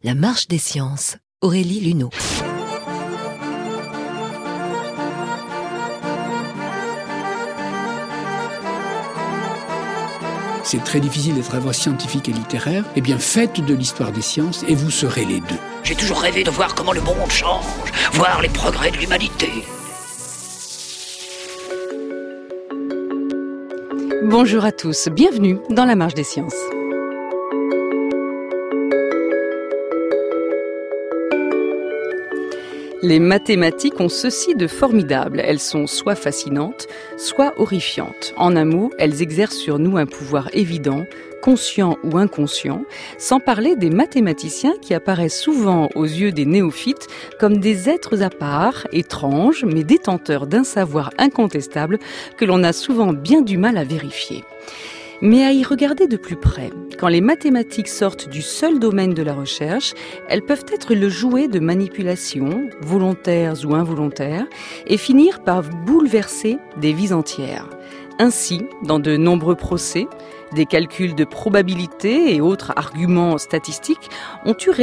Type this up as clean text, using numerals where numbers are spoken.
La marche des sciences, Aurélie Luneau. C'est très difficile d'être à la fois scientifique et littéraire. Eh bien, faites de l'histoire des sciences et vous serez les deux. J'ai toujours rêvé de voir comment le monde change, voir les progrès de l'humanité. Bonjour à tous, bienvenue dans la marche des sciences. Les mathématiques ont ceci de formidable. Elles sont soit fascinantes, soit horrifiantes. En un mot, elles exercent sur nous un pouvoir évident, conscient ou inconscient, sans parler des mathématiciens qui apparaissent souvent aux yeux des néophytes comme des êtres à part, étranges, mais détenteurs d'un savoir incontestable que l'on a souvent bien du mal à vérifier. Mais à y regarder de plus près, quand les mathématiques sortent du seul domaine de la recherche, elles peuvent être le jouet de manipulations, volontaires ou involontaires, et finir par bouleverser des vies entières. Ainsi, dans de nombreux procès, des calculs de probabilité et autres arguments statistiques ont eu